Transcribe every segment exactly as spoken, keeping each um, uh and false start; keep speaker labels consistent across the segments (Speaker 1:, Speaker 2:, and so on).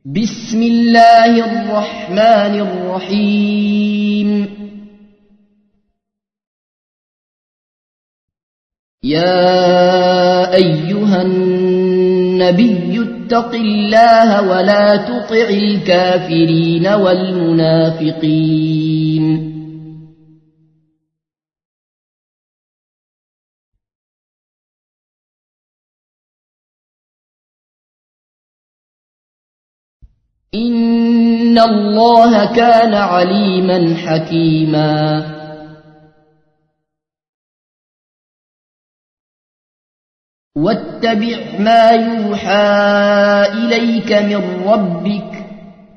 Speaker 1: بسم الله الرحمن الرحيم يا أيها النبي اتق الله ولا تطع الكافرين والمنافقين إن الله كان عليما حكيما واتبع ما يوحى إليك من ربك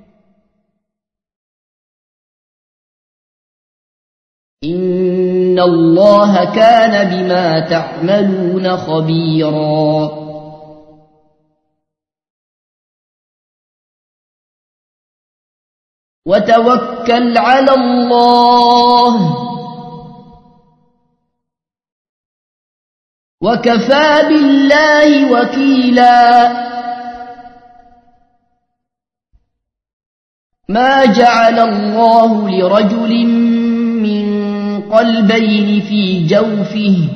Speaker 1: إن الله كان بما تعملون خبيرا وتوكل على الله وكفى بالله وكيلا ما جعل الله لرجل من قلبين في جوفه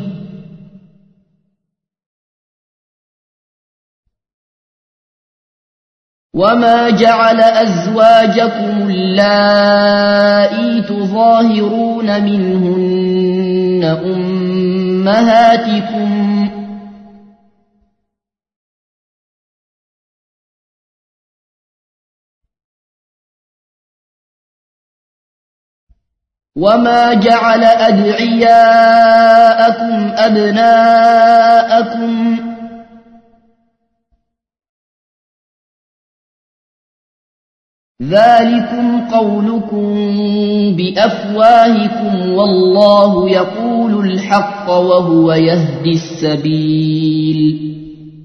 Speaker 1: وما جعل أزواجكم اللائي تظاهرون منهن أمهاتكم وما جعل أدعياءكم أبناءكم ذلكم قولكم بأفواهكم والله يقول الحق وهو يهدي السبيل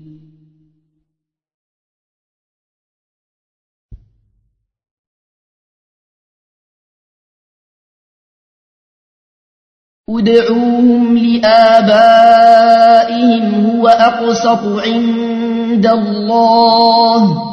Speaker 1: ادعوهم لآبائهم هو أقسط عند الله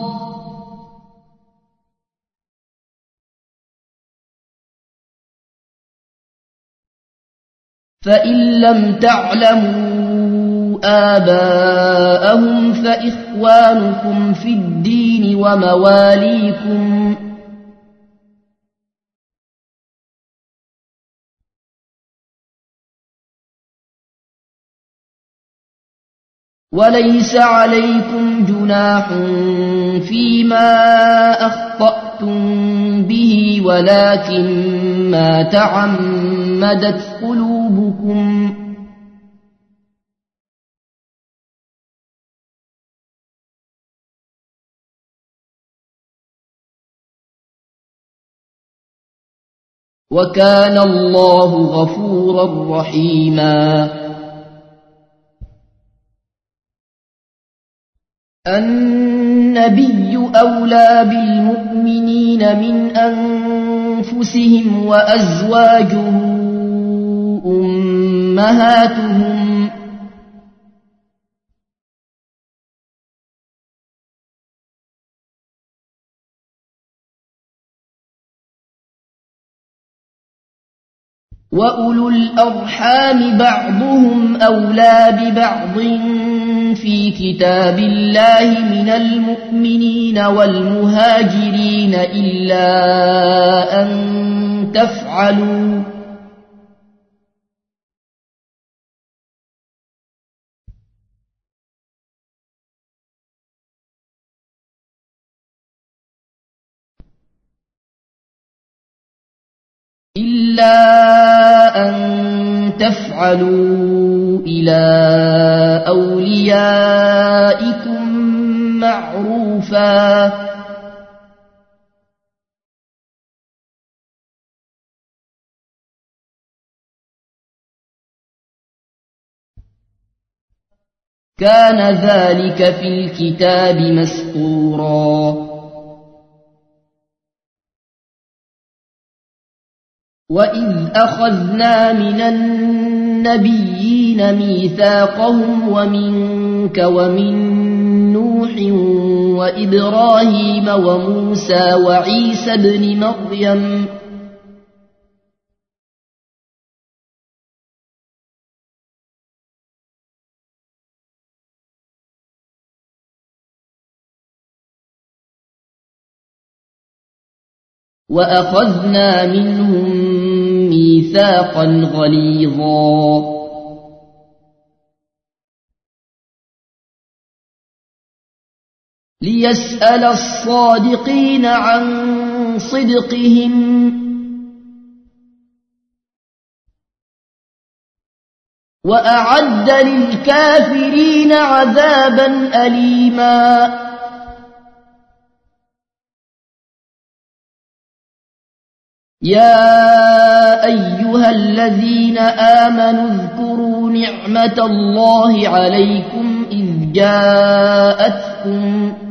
Speaker 1: فإن لم تعلموا آباءهم فإخوانكم في الدين ومواليكم وليس عليكم جناح فيما أخطأتم به ولكن ما تعمدت قلوبكم وكان الله غفورا رحيما النبي أولى بالمؤمنين من أنفسهم وأزواجه أمهاتهم وأولو الأرحام بعضهم أولى ببعض في كتاب الله من المؤمنين والمهاجرين إلا أن تفعلوا إلا أن تفعلوا إلى أوليائكم معروفا كان ذلك في الكتاب مسطورا وإذ أخذنا من النبيين ميثاقهم ومنك ومن نوح نوح وإبراهيم وموسى وعيسى ابن مريم وأخذنا منهم ميثاقا غليظا ليسأل الصادقين عن صدقهم وأعد للكافرين عذابا أليما يا أيها الذين آمنوا اذكروا نعمة الله عليكم إذ جاءتكم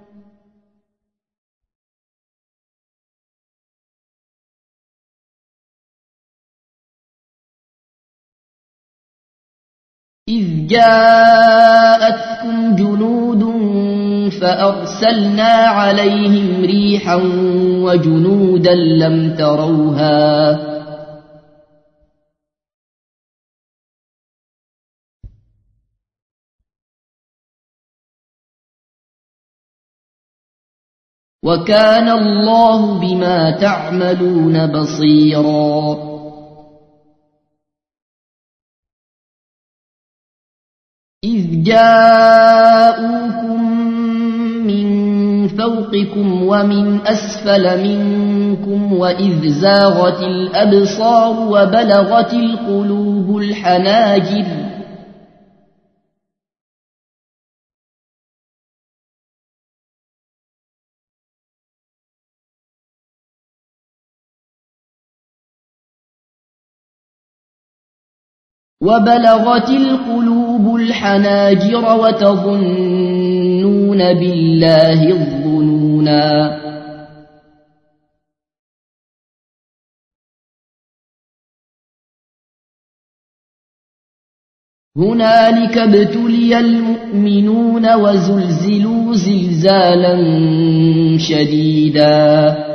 Speaker 1: إذ جاءتكم جنود فأرسلنا عليهم ريحا وجنودا لم تروها وكان الله بما تعملون بصيرا إذ جاءوكم من فوقكم ومن أسفل منكم وإذ زاغت الأبصار وبلغت القلوب الحناجر وبلغت القلوب الحناجر وتظنون بالله الظنونا هنالك ابتلي المؤمنون وزلزلوا زلزالا شديدا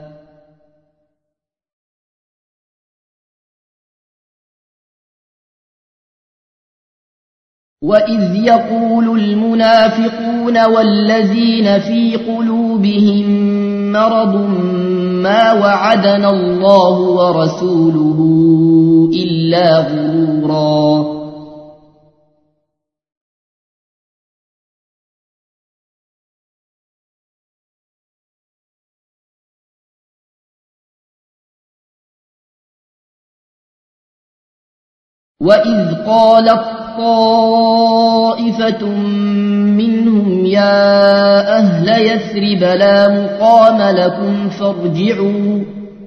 Speaker 1: وإذ يقول المنافقون والذين في قلوبهم مرض ما وعدنا الله ورسوله إلا غرورا وإذ قالت طائفة منهم يا أهل يثرب لا مقام لكم فارجعوا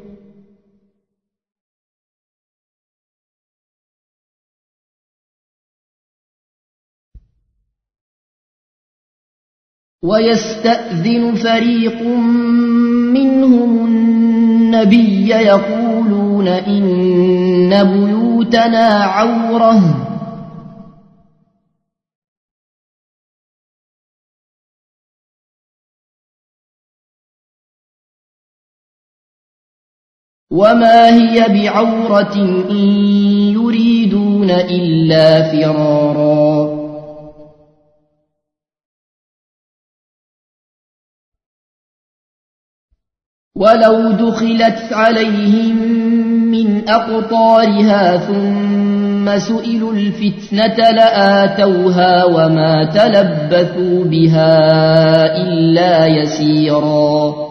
Speaker 1: ويستأذن فريق منهم النبي يقولون إن بيوتنا عورة وما هي بعورة إن يريدون إلا فرارا ولو دخلت عليهم من أقطارها ثم سئلوا الفتنة لآتوها وما تلبثوا بها إلا يسيرا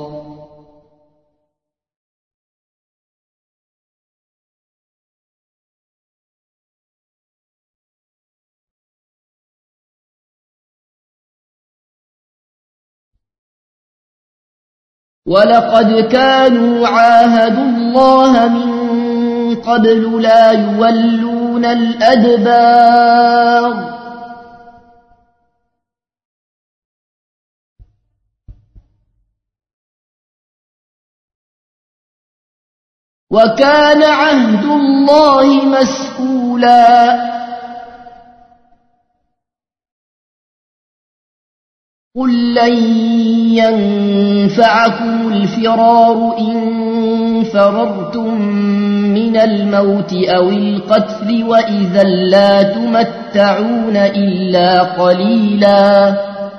Speaker 1: ولقد كانوا عاهدوا الله من قبل لا يولون الأدبار وكان عهد الله مسئولا قل لن ينفعكم الفرار إن فررتم من الموت أو القتل وإذا لا تمتعون إلا قليلا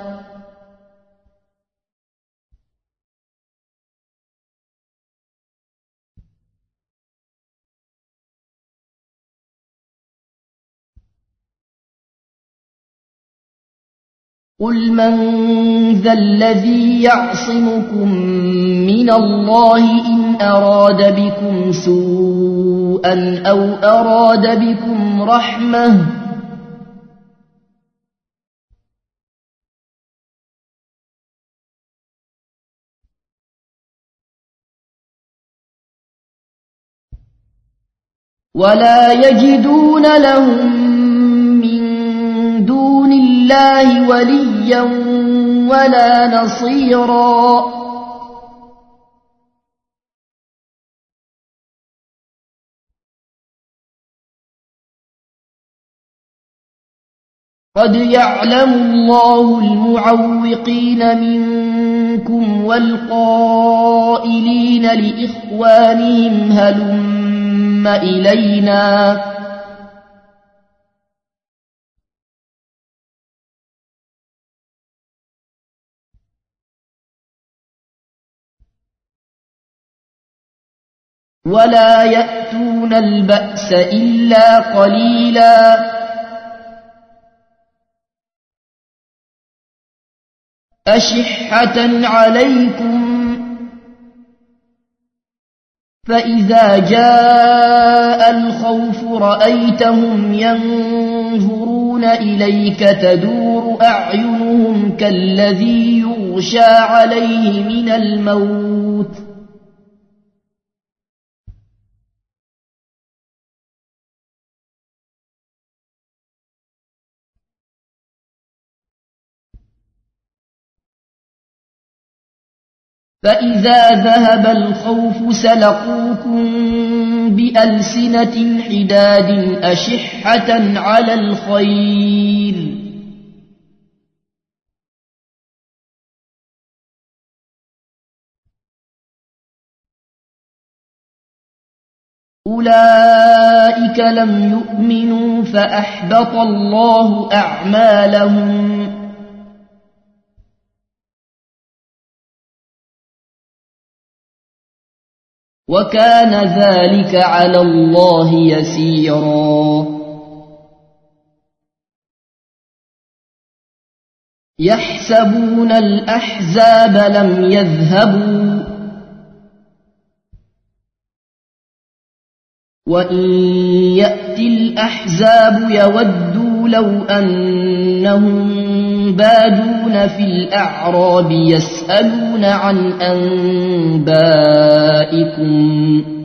Speaker 1: قل من ذا الذي يعصمكم من الله إن أراد بكم سوءا أو أراد بكم رحمة ولا يجدون لهم من دون الله وليا ولا نصيرا قد يعلم الله المعوقين منكم والقائلين لإخوانهم هلم إلينا ولا يأتون البأس إلا قليلا أشحة عليكم فإذا جاء الخوف رأيتهم ينظرون إليك تدور أعينهم كالذي يغشى عليه من الموت فإذا ذهب الخوف سلقوكم بألسنة حداد أشحة على الخير أولئك لم يؤمنوا فأحبط الله أعمالهم وكان ذلك على الله يسيرا يحسبون الأحزاب لم يذهبوا وإن يأتي الأحزاب يودوا لو أنهم بادون في الأعراب يسألون عن أنبائكم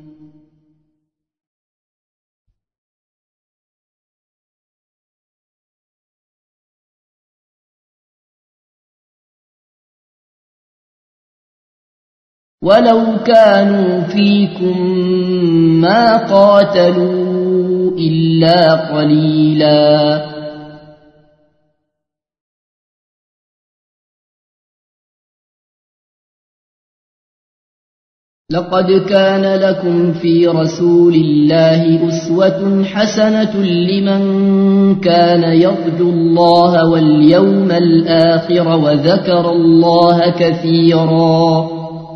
Speaker 1: ولو كانوا فيكم ما قاتلوا إلا قليلا لقد كان لكم في رسول الله أسوة حسنة لمن كان يرجو الله واليوم الآخر وذكر الله كثيرا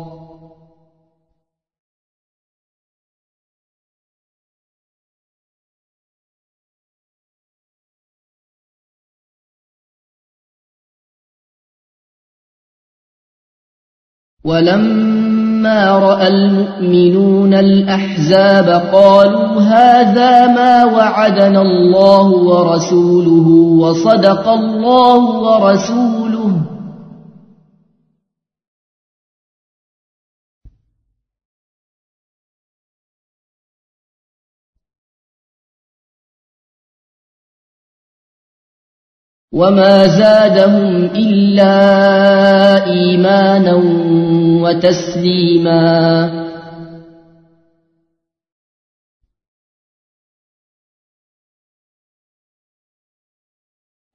Speaker 1: ولما رأى المؤمنون الأحزاب قالوا هذا ما وعدنا الله ورسوله وصدق الله ورسوله وما زادهم إلا إيمانا وتسليما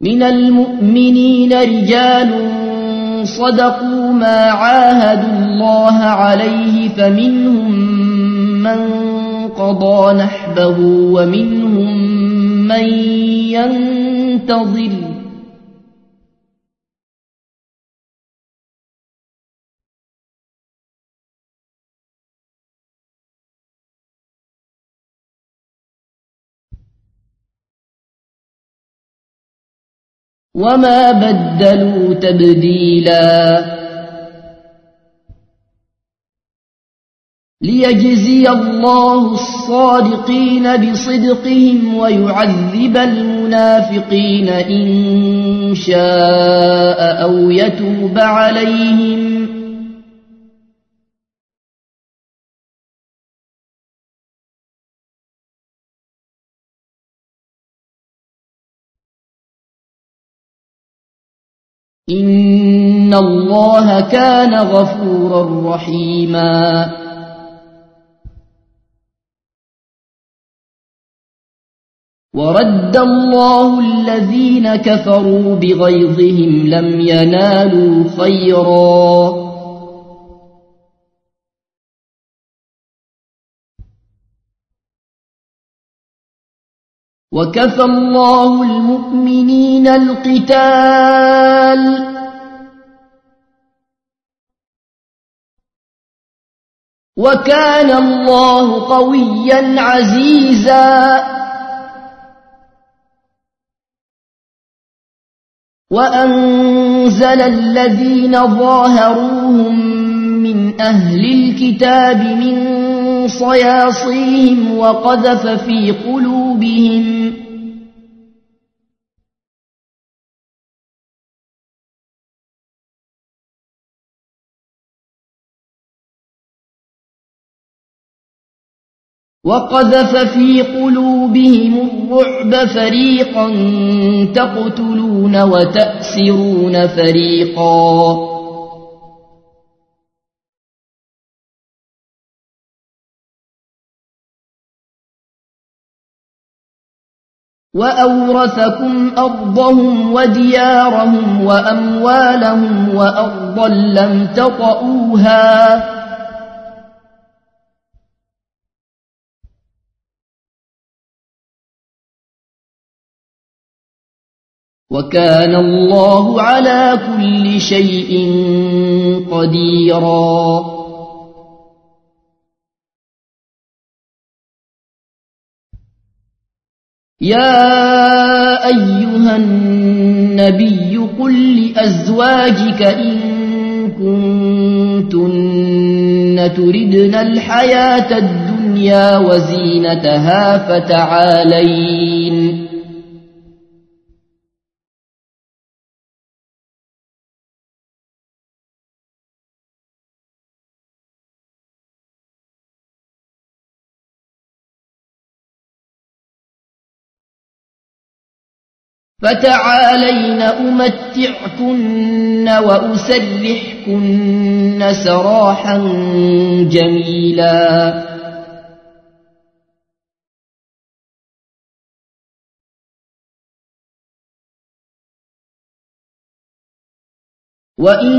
Speaker 1: من المؤمنين رجال صدقوا ما عاهدوا الله عليه فمنهم من قضى نحبه ومنهم من ينتظر وما بدلوا تبديلا ليجزي الله الصادقين بصدقهم ويعذب المنافقين إن شاء أو يتوب عليهم إن الله كان غفورا رحيما ورد الله الذين كفروا بغيظهم لم ينالوا خيرا وكفى الله المؤمنين القتال وكان الله قويا عزيزا وأنزل الذين ظاهروهم من أهل الكتاب من صياصيهم وقذف في قلوبهم وقذف في قلوبهم الرعب فريقا تقتلون وتأسرون فريقا وأورثكم أرضهم وديارهم وأموالهم وأرضا لم تطئوها وكان الله على كل شيء قديرا يا أيها النبي قل لأزواجك إن كنتن تردن الحياة الدنيا وزينتها فتعالين فتعالين أمتعكن وأسرحكن سراحا جميلا وإن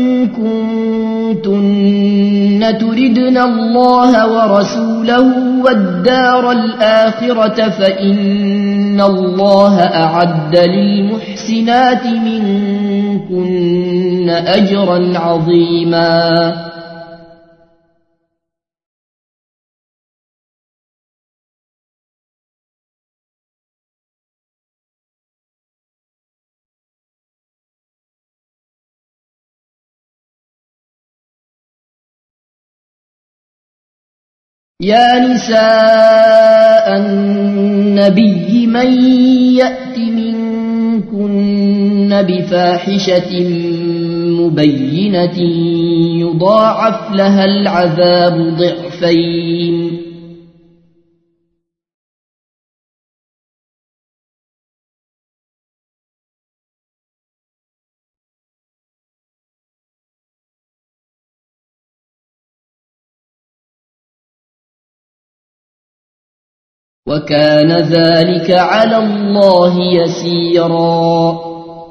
Speaker 1: كنتن تردن الله ورسوله والدار الآخرة فإن الله أعد للمحسنات منكن أجرا عظيما يا نساء النبي من يأت منكن بفاحشة مبينة يضاعف لها العذاب ضعفين وكان ذلك على الله يسيرا.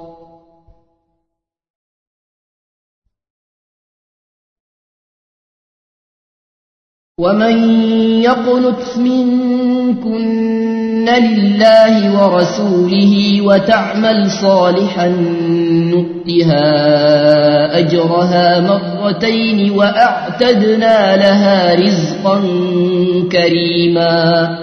Speaker 1: ومن يقنت منكن لله ورسوله وتعمل صالحا نؤتها أجرها مرتين وأعتدنا لها رزقا كريما.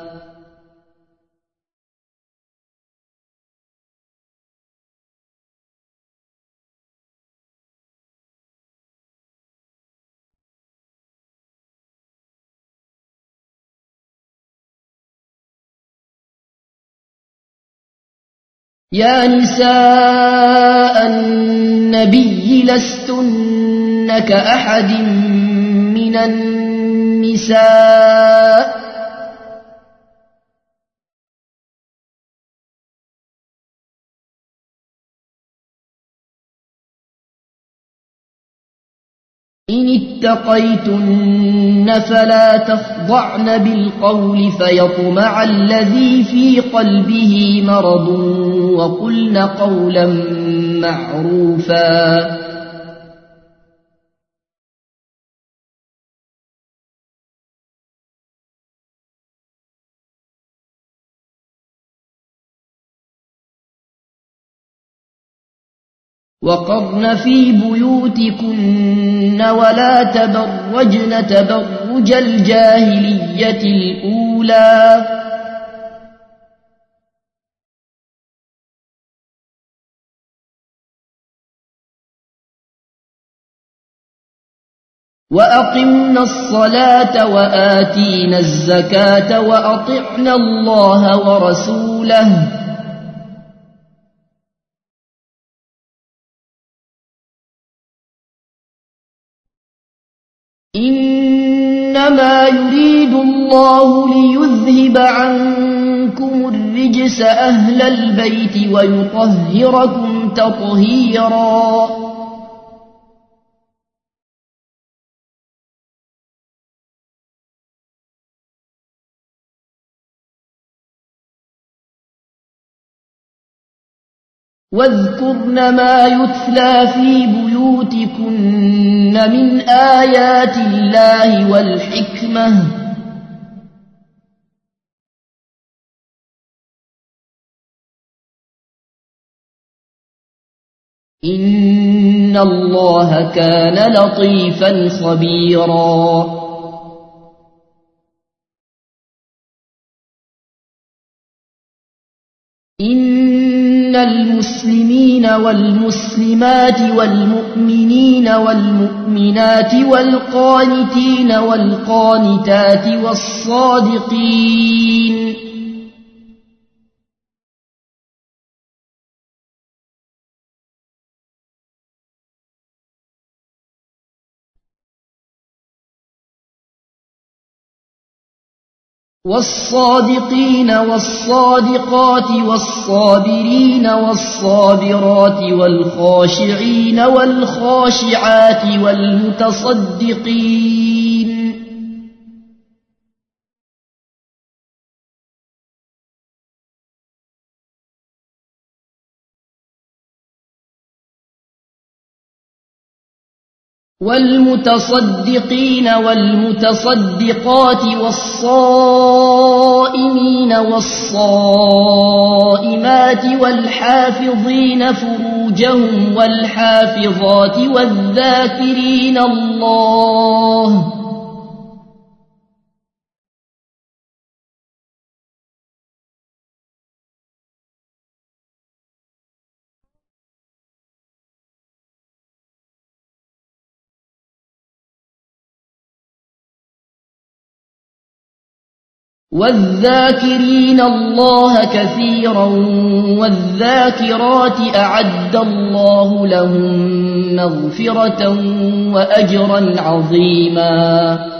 Speaker 1: يا نساء النبي لستن كأحد من النساء إن اتقيتن فلا تخضعن بالقول فيطمع الذي في قلبه مرض وقلن قولا معروفا. وقرن في بيوتكن ولا تبرجن تبرج الجاهلية الأولى وأقمنا الصلاة وآتينا الزكاة وأطعنا الله ورسوله إنما يريد الله ليذهب عنكم الرجس أهل البيت ويطهركم تطهيرا. واذكرن ما يتلى في بيوتكن من آيات الله والحكمة إن الله كان لطيفا خبيرا. إن المسلمين والمسلمات والمؤمنين والمؤمنات والقانتين والقانتات والصادقين والصادقين والصادقات والصابرين والصابرات والخاشعين والخاشعات والمتصدقين والمتصدقين والمتصدقات والصائمين والصائمات والحافظين فروجهم والحافظات والذاكرين الله والذاكرين الله كثيرا والذاكرات أعد الله لهم مغفرة وأجرا عظيما.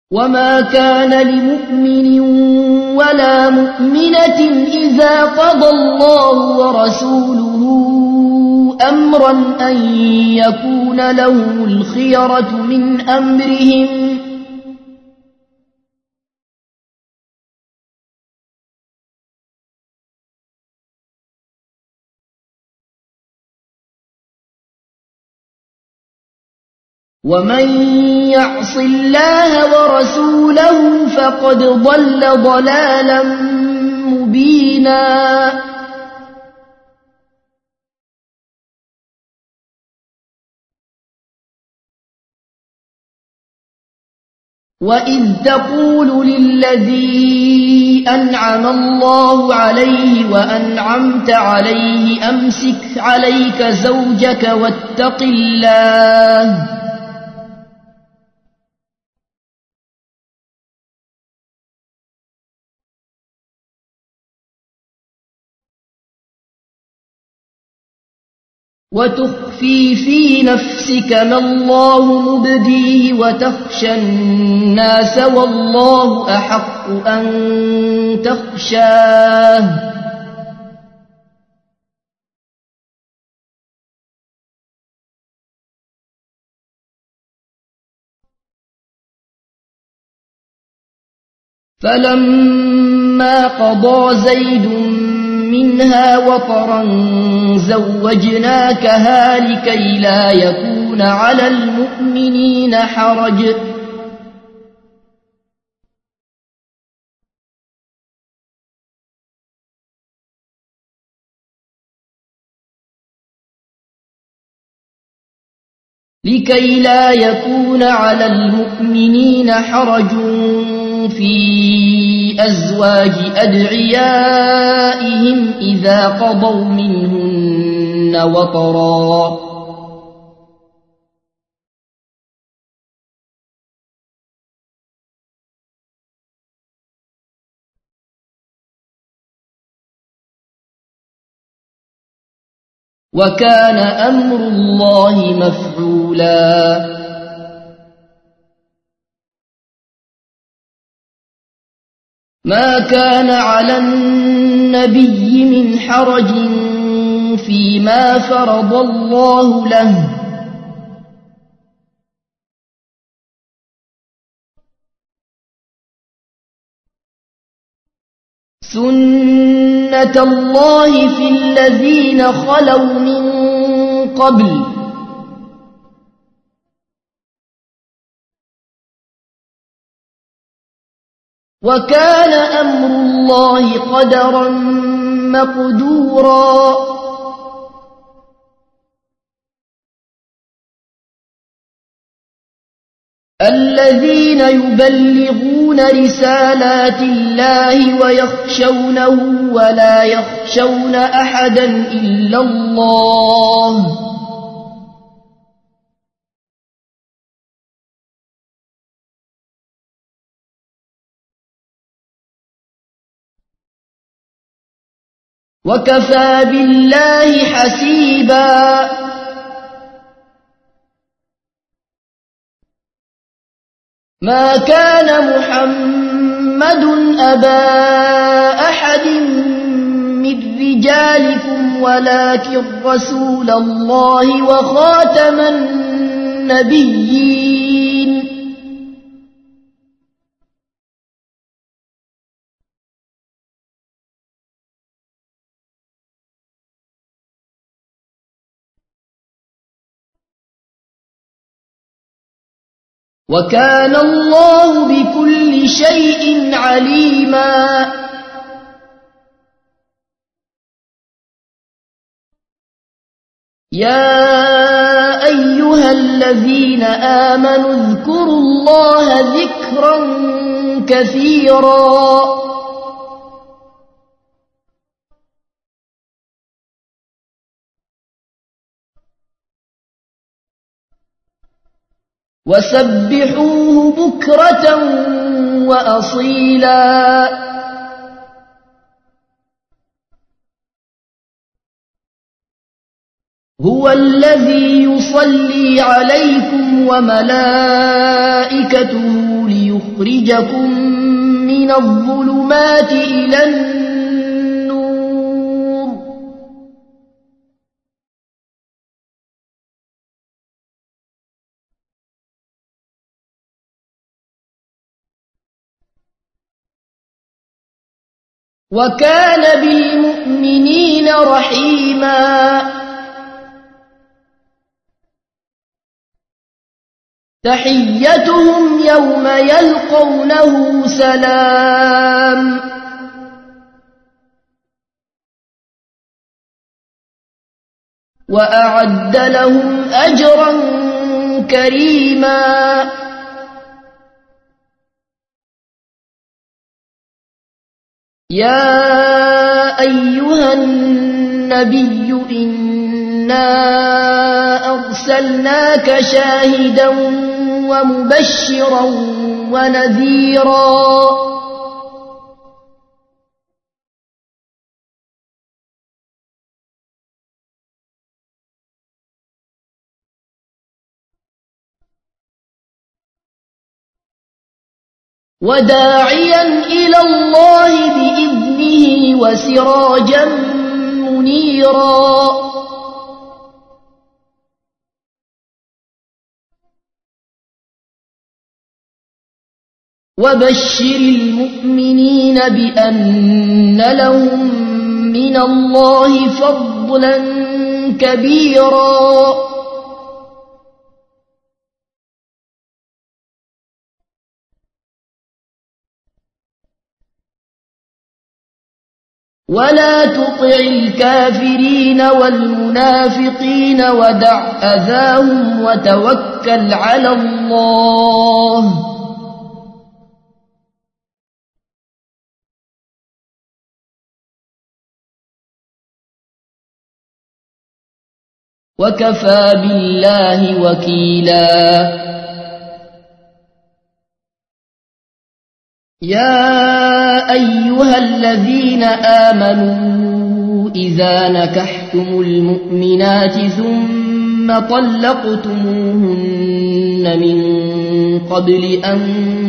Speaker 1: وما كان لمؤمن ولا مؤمنة إذا قضى الله ورسوله أمرا أن يكون لهم الخيرة من أمرهم ومن يعص الله ورسوله فقد ضل ضلالا مبينا وإذ تقول للذي أنعم الله عليه وأنعمت عليه أمسك عليك زوجك واتق الله وتخفي في نفسك ما الله مبديه وتخشى الناس والله أحق أن تخشاه فلما قضى زيد منها وطرا زوجناكها لكي لا يكون على المؤمنين حرج لكي لا يكون على المؤمنين حرج في أزواج أدعيائهم إذا قضوا منهن وطرا وكان أمر الله مفعولا ما كان على النبي من حرج فيما فرض الله له سنة الله في الذين خلوا من قبل وكان أمر الله قدرا مقدورا الذين يبلغون رسالات الله ويخشونه ولا يخشون أحدا إلا الله وكفى بالله حسيبا ما كان محمد أبا أحد من رجالكم ولكن رسول الله وخاتم النبيين وكان الله بكل شيء عليما يا أيها الذين آمنوا اذكروا الله ذكرا كثيرا وسبحوه بكرة وأصيلا هو الذي يصلي عليكم وملائكته ليبارككم ليخرجكم من الظلمات إلى النور وكان بالمؤمنين رحيما تحيتهم يوم يلقونه سلام وأعد لهم أجرا كريما يا أيها النبي إنا أرسلناك شاهدا ومبشرا ونذيرا وداعيا إلى الله بإذنه وسراجا منيرا وبشر المؤمنين بأن لهم من الله فضلا كبيرا ولا تطع الكافرين والمنافقين ودع أذاهم وتوكل على الله وكفى بالله وكيلا يا أيها الذين آمنوا إذا نكحتم المؤمنات ثم طلقتموهن من قبل أن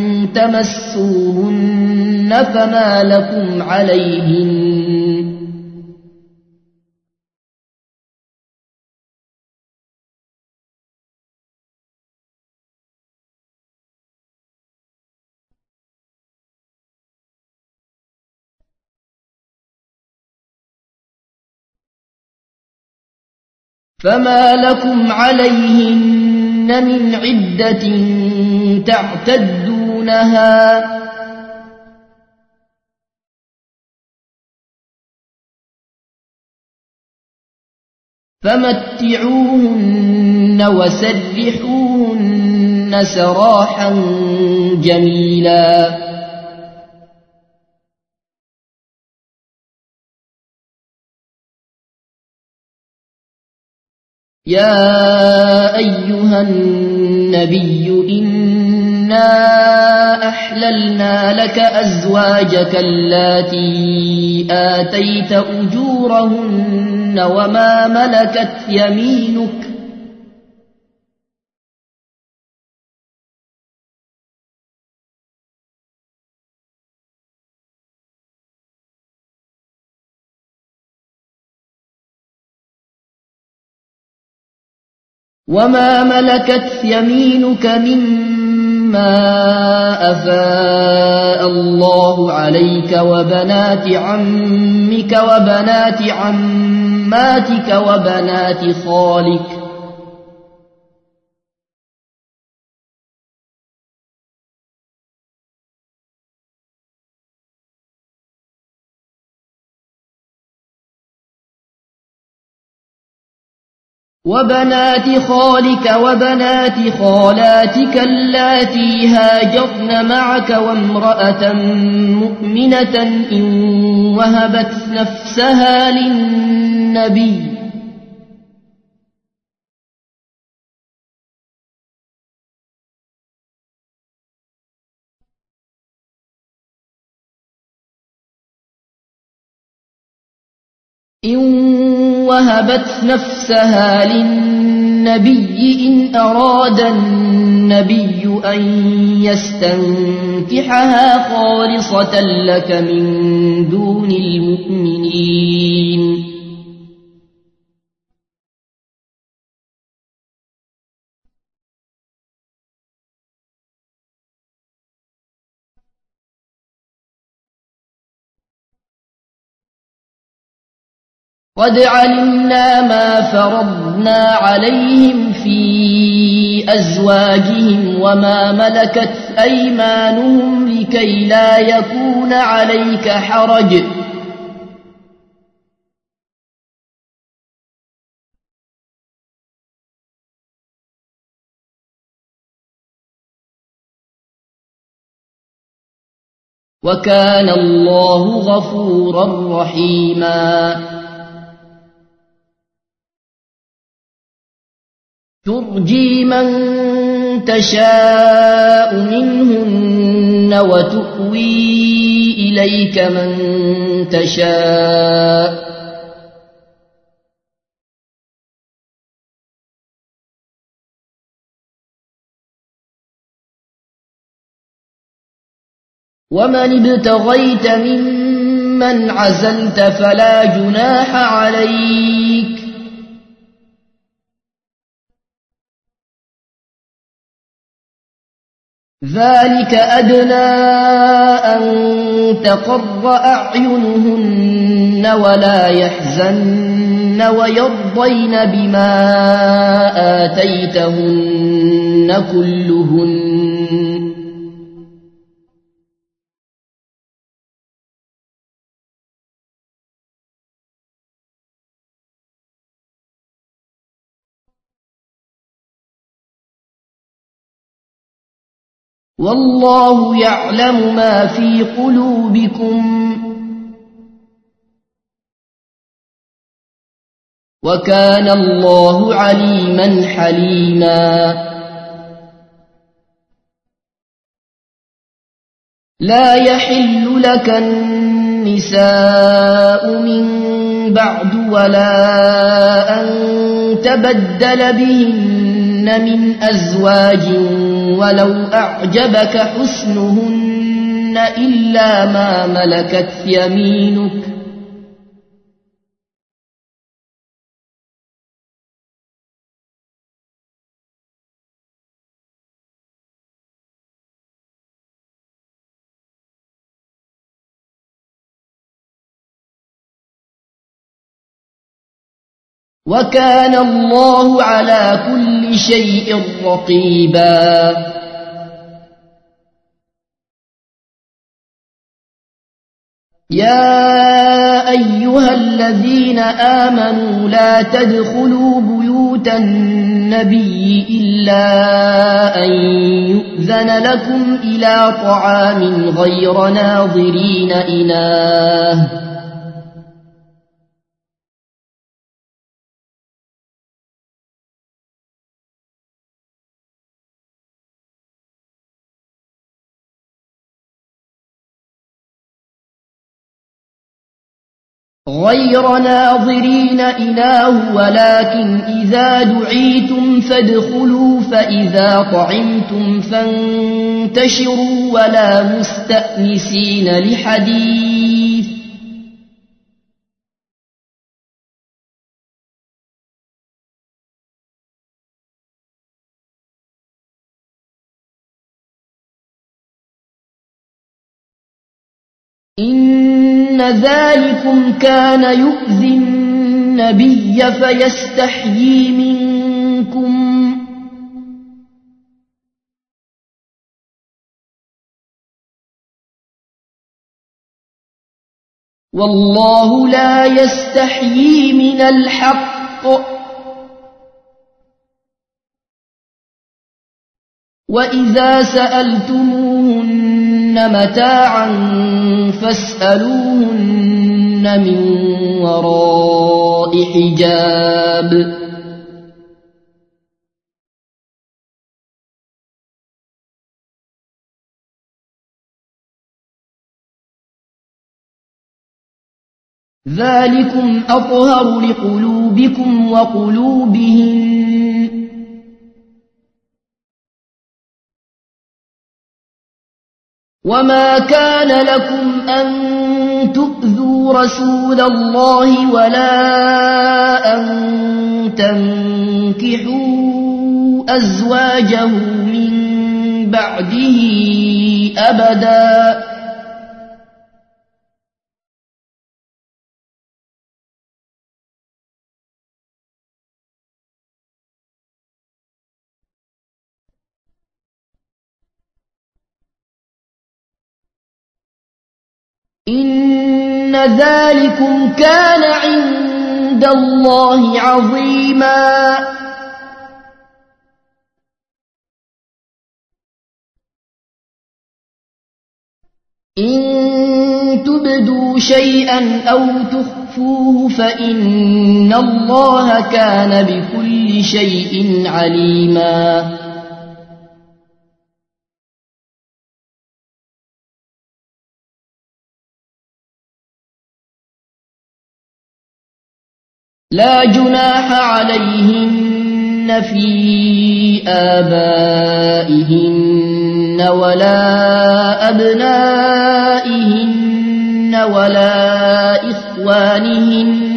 Speaker 1: تمسوهن فما لكم عليهن فما لكم عليهن من عدة تعتدونها فمتعوهن وسرحوهن سراحا جميلا يا أيها النبي إنا أحللنا لك أزواجك اللاتي آتيت أجورهن وما ملكت يمينك وما ملكت يمينك مما أفاء الله عليك وبنات عمك وبنات عماتك وبنات خالك وبنات خالك وبنات خالاتك اللاتي هاجرن معك وامرأة مؤمنة إن وهبت نفسها للنبي إن وهبت نفسها للنبي النبي إن أراد النبي أن يستنكحها خالصة لك من دون المؤمنين. قد علمنا ما فرضنا عليهم في أزواجهم وما ملكت أيمانهم لكي لا يكون عليك حرج. وكان الله غفورا رحيما. ترجي من تشاء منهن وتؤوي إليك من تشاء ومن ابتغيت ممن عزلت فلا جناح عليك ذلك أدنى أن تقر أعينهن ولا يحزن ويرضين بما آتيتهن كلهن. والله يعلم ما في قلوبكم وكان الله عليما حليما. لا يحل لك النساء من بعد ولا أن تبدل بهن من أزواج ولو أعجبك حسنهن إلا ما ملكت يمينك وكان الله على كل شيء رقيبا. يا أيها الذين آمنوا لا تدخلوا بيوت النبي إلا أن يؤذن لكم إلى طعام غير ناظرين إناه غير ناظرين إناه ولكن إذا دعيتم فادخلوا فإذا طعمتم فانتشروا ولا مستأنسين لحديث إن ذلكم كان يؤذي النبي فيستحيي منكم والله لا يستحيي من الحق وإذا سألتموهن متاعا فاسألوهن من وراء حجاب ذلكم أطهر لقلوبكم وقلوبهم وما كان لكم أن تؤذوا رسول الله ولا أن تنكحوا أزواجه من بعده أبدا إن ذلكم كان عند الله عظيما إن تبدوا شيئا أو تخفوه فإن الله كان بكل شيء عليما لا جناح عليهن في آبائهن ولا أبنائهن ولا إخوانهن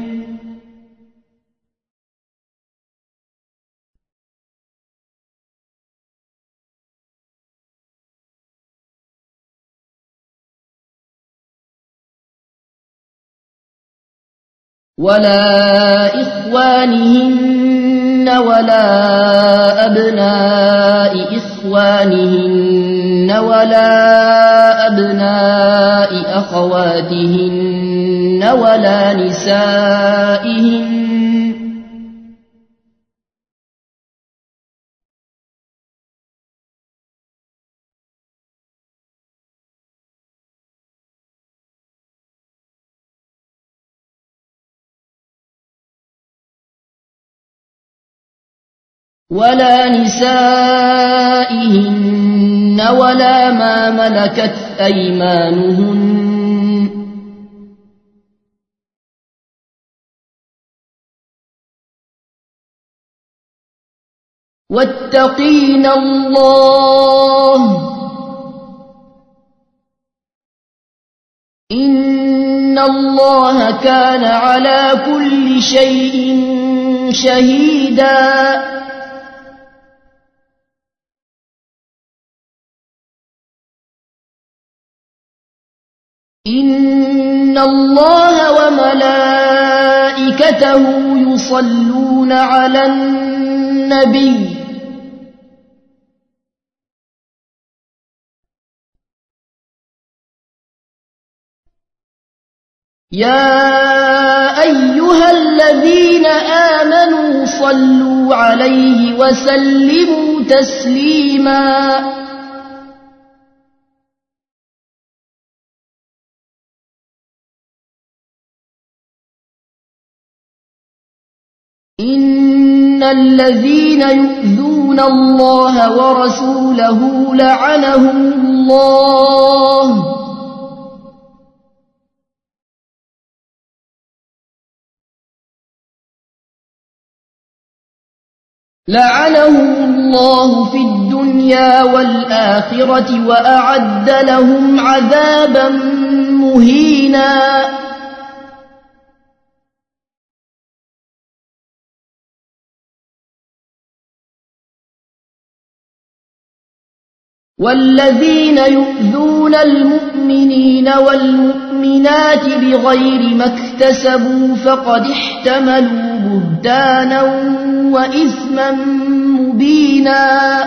Speaker 1: ولا إخوانهن ولا أبناء إخوانهن ولا أبناء أخواتهن ولا نسائهن ولا نسائهن ولا ما ملكت أيمانهن واتقين الله إن الله كان على كل شيء شهيدا إن الله وملائكته يصلون على النبي يا أيها الذين آمنوا صلوا عليه وسلموا تسليما إن الذين يؤذون الله ورسوله لعنهم الله لعنهم الله في الدنيا والآخرة وأعد لهم عذابا مهينا والذين يؤذون المؤمنين والمؤمنات بغير ما اكتسبوا فقد احتملوا بهتانا وإثما مبينا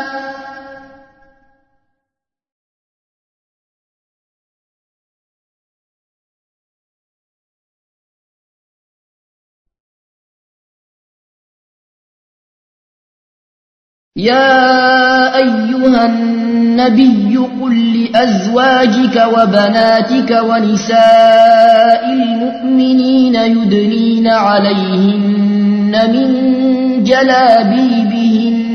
Speaker 1: يا أيها النبي قل لأزواجك وبناتك ونساء المؤمنين يدنين عليهن من جلابيبهن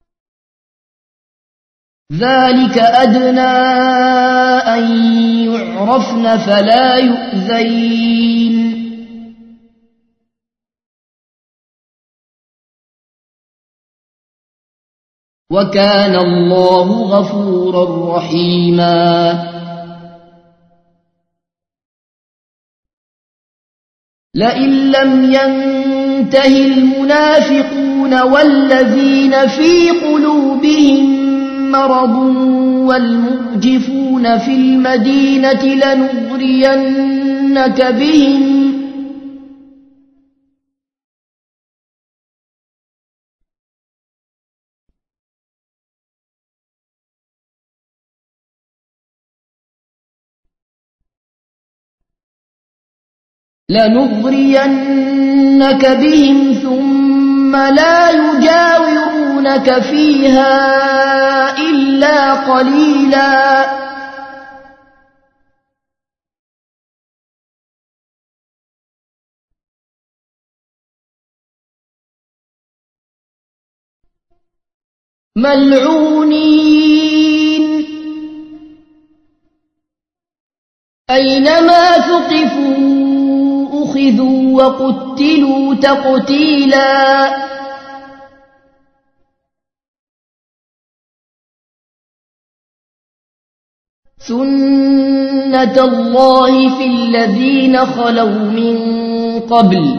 Speaker 1: ذلك أدنى أن يعرفن فلا يؤذين وكان الله غفورا رحيما لئن لم ينته المنافقون والذين في قلوبهم مرض والمرجفون في المدينة لنغرينك بهم لنغرينك بهم ثم لا يجاورونك فيها إلا قليلا ملعونين أينما ثقفوا أخذوا وقتلوا تقتيلا سنة الله في الذين خلوا من قبل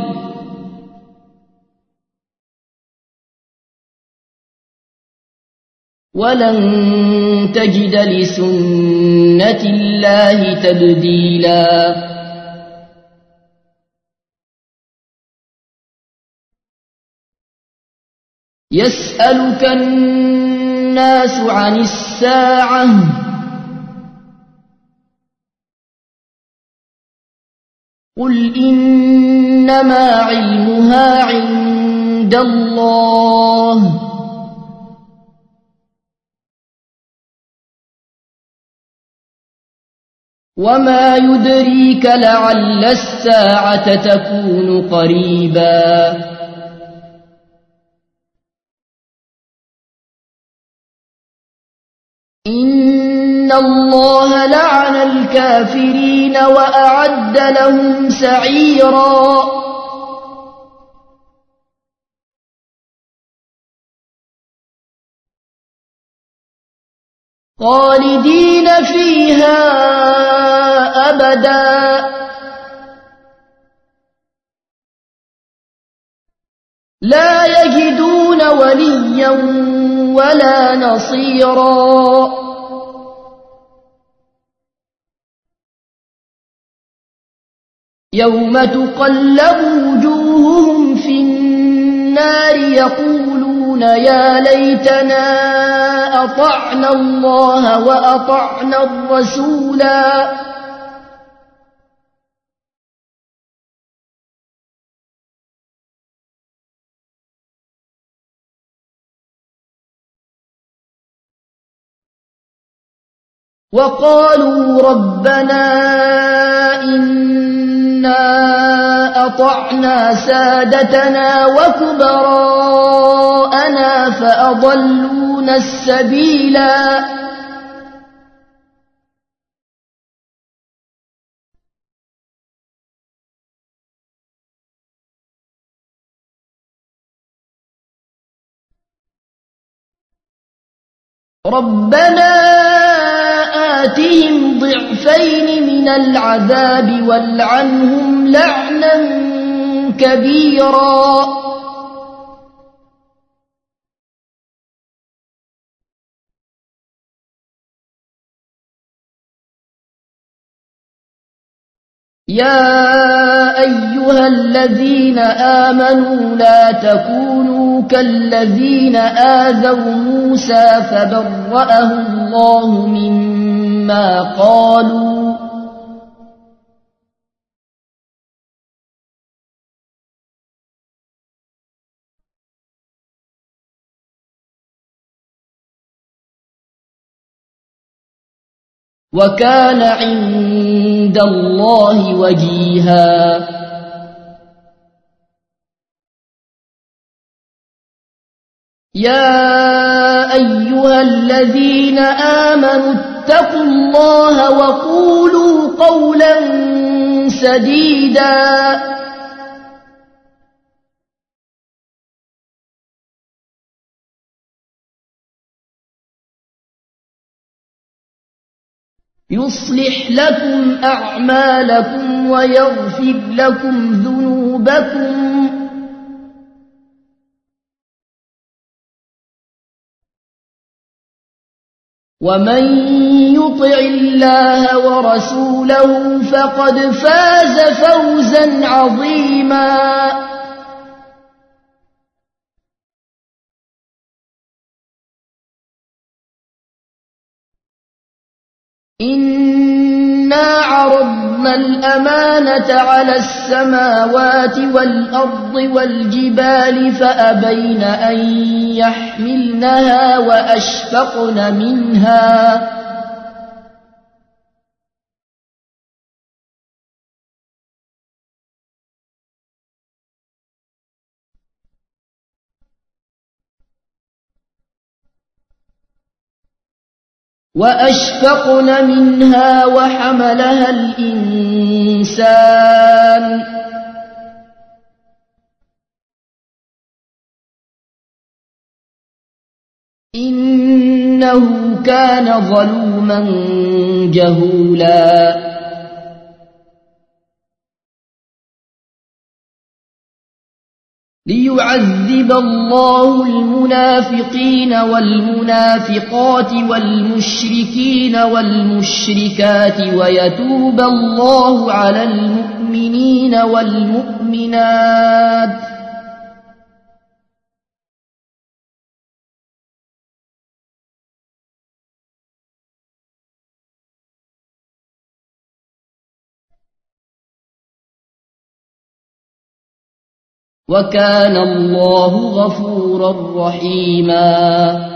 Speaker 1: ولن تجد لسنة الله تبديلا يسألك الناس عن الساعة قل إنما علمها عند الله وما يدريك لعل الساعة تكون قريبا إن الله لعن الكافرين وأعد لهم سعيرا خالدين فيها أبدا لا يجدون وليا ولا نصيرا يوم تقلب وجوههم في النار يقولون يا ليتنا أطعنا الله وأطعنا الرسولا وقالوا ربنا إنا أطعنا سادتنا وكبراءنا فأضلونا السبيلا ربنا آتهم ضعفين من العذاب والعنهم لعنا كبيرا يا أيها الذين آمنوا لا تكونوا كالذين آذوا موسى فبرأه الله مما قالوا وكان عند الله وجيها يا أيها الذين آمنوا واتقوا الله وقولوا قولا سديدا يصلح لكم أعمالكم ويغفر لكم ذنوبكم ومن يطع الله ورسوله فقد فاز فوزا عظيما إنا عرضنا الأمانة على السماوات والأرض والجبال فأبين أن يحملنها وأشفقن منها وأشفقن منها وحملها الإنسان إنه كان ظلوما جهولا ليعذب الله المنافقين والمنافقات والمشركين والمشركات ويتوب الله على المؤمنين والمؤمنات وكان الله غفورا رحيما